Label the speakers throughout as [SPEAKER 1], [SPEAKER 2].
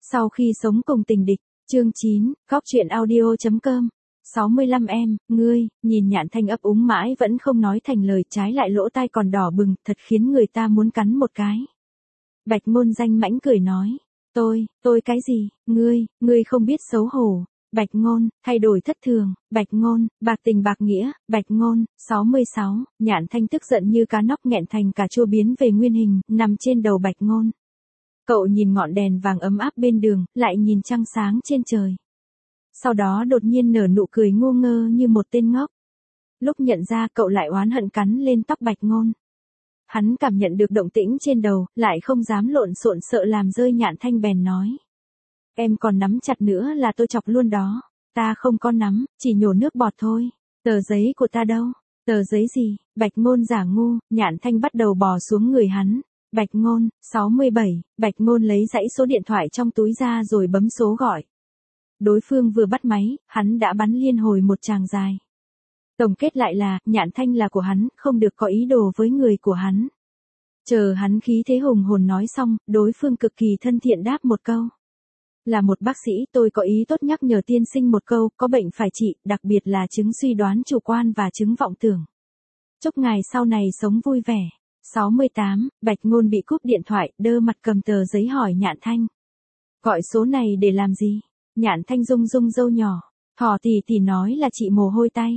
[SPEAKER 1] Sau khi sống cùng tình địch, chương 9, góc truyện audio.com. 65 em, ngươi, nhìn Nhạn Thanh ấp úng mãi vẫn không nói thành lời, trái lại lỗ tai còn đỏ bừng, thật khiến người ta muốn cắn một cái. Bạch Ngôn danh mãnh cười nói, tôi cái gì, ngươi không biết xấu hổ. Bạch Ngôn, thay đổi thất thường, Bạch Ngôn, bạc tình bạc nghĩa, Bạch Ngôn, 66, Nhạn Thanh tức giận như cá nóc nghẹn thành cà chua biến về nguyên hình, nằm trên đầu Bạch Ngôn. Cậu nhìn ngọn đèn vàng ấm áp bên đường, lại nhìn trăng sáng trên trời. Sau đó đột nhiên nở nụ cười ngu ngơ như một tên ngốc. Lúc nhận ra cậu lại oán hận cắn lên tóc Bạch Ngôn. Hắn cảm nhận được động tĩnh trên đầu, lại không dám lộn xộn sợ làm rơi Nhạn Thanh bèn nói. Em còn nắm chặt nữa là tôi chọc luôn đó. Ta không có nắm, chỉ nhổ nước bọt thôi. Tờ giấy của ta đâu? Tờ giấy gì? Bạch Ngôn giả ngu, Nhạn Thanh bắt đầu bò xuống người hắn. Bạch Ngôn, 67, Bạch Ngôn lấy dãy số điện thoại trong túi ra rồi bấm số gọi. Đối phương vừa bắt máy, hắn đã bắn liên hồi một tràng dài. Tổng kết lại là, Nhạn Thanh là của hắn, không được có ý đồ với người của hắn. Chờ hắn khí thế hùng hồn nói xong, đối phương cực kỳ thân thiện đáp một câu. Là một bác sĩ, tôi có ý tốt nhắc nhở tiên sinh một câu, có bệnh phải trị, đặc biệt là chứng suy đoán chủ quan và chứng vọng tưởng. Chúc ngài sau này sống vui vẻ. 68, Bạch Ngôn bị cúp điện thoại, đơ mặt cầm tờ giấy hỏi Nhạn Thanh. Gọi số này để làm gì? Nhạn Thanh rung rung râu nhỏ, thỏ tỉ nói là chị mồ hôi tay.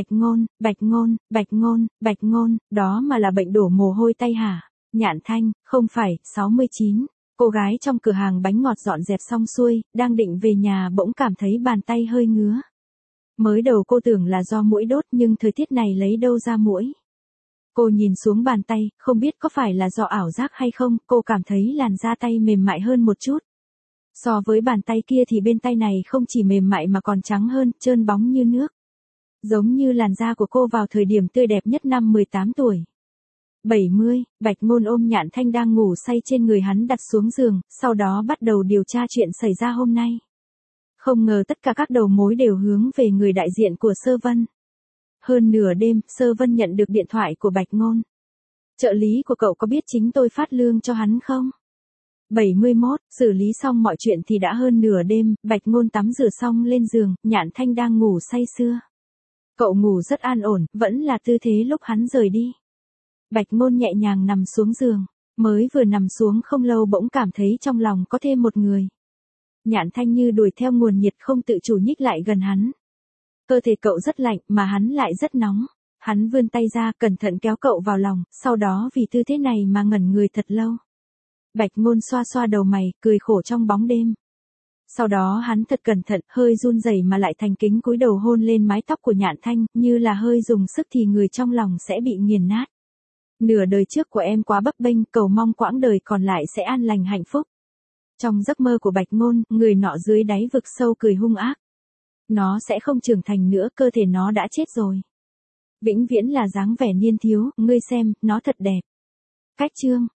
[SPEAKER 1] Bạch Ngôn, đó mà là bệnh đổ mồ hôi tay hả? Nhạn Thanh, không phải, 69. Cô gái trong cửa hàng bánh ngọt dọn dẹp xong xuôi, đang định về nhà bỗng cảm thấy bàn tay hơi ngứa. Mới đầu cô tưởng là do muỗi đốt nhưng thời tiết này lấy đâu ra muỗi. Cô nhìn xuống bàn tay, không biết có phải là do ảo giác hay không, cô cảm thấy làn da tay mềm mại hơn một chút. So với bàn tay kia thì bên tay này không chỉ mềm mại mà còn trắng hơn, trơn bóng như nước. Giống như làn da của cô vào thời điểm tươi đẹp nhất năm 18 tuổi. 70, Bạch Ngôn ôm Nhạn Thanh đang ngủ say trên người hắn đặt xuống giường, sau đó bắt đầu điều tra chuyện xảy ra hôm nay. Không ngờ tất cả các đầu mối đều hướng về người đại diện của Sơ Vân. Hơn nửa đêm, Sơ Vân nhận được điện thoại của Bạch Ngôn. Trợ lý của cậu có biết chính tôi phát lương cho hắn không? 71, xử lý xong mọi chuyện thì đã hơn nửa đêm, Bạch Ngôn tắm rửa xong lên giường, Nhạn Thanh đang ngủ say sưa. Cậu ngủ rất an ổn, vẫn là tư thế lúc hắn rời đi. Bạch Ngôn nhẹ nhàng nằm xuống giường, mới vừa nằm xuống không lâu bỗng cảm thấy trong lòng có thêm một người. Nhạn Thanh như đuổi theo nguồn nhiệt không tự chủ nhích lại gần hắn. Cơ thể cậu rất lạnh mà hắn lại rất nóng. Hắn vươn tay ra cẩn thận kéo cậu vào lòng, sau đó vì tư thế này mà ngẩn người thật lâu. Bạch Ngôn xoa xoa đầu mày, cười khổ trong bóng đêm. Sau đó hắn thật cẩn thận, hơi run rẩy mà lại thành kính cúi đầu hôn lên mái tóc của Nhạn Thanh, như là hơi dùng sức thì người trong lòng sẽ bị nghiền nát. Nửa đời trước của em quá bấp bênh, cầu mong quãng đời còn lại sẽ an lành hạnh phúc. Trong giấc mơ của Bạch Ngôn, người nọ dưới đáy vực sâu cười hung ác. Nó sẽ không trưởng thành nữa, cơ thể nó đã chết rồi. Vĩnh viễn là dáng vẻ niên thiếu, ngươi xem, nó thật đẹp. Cách chương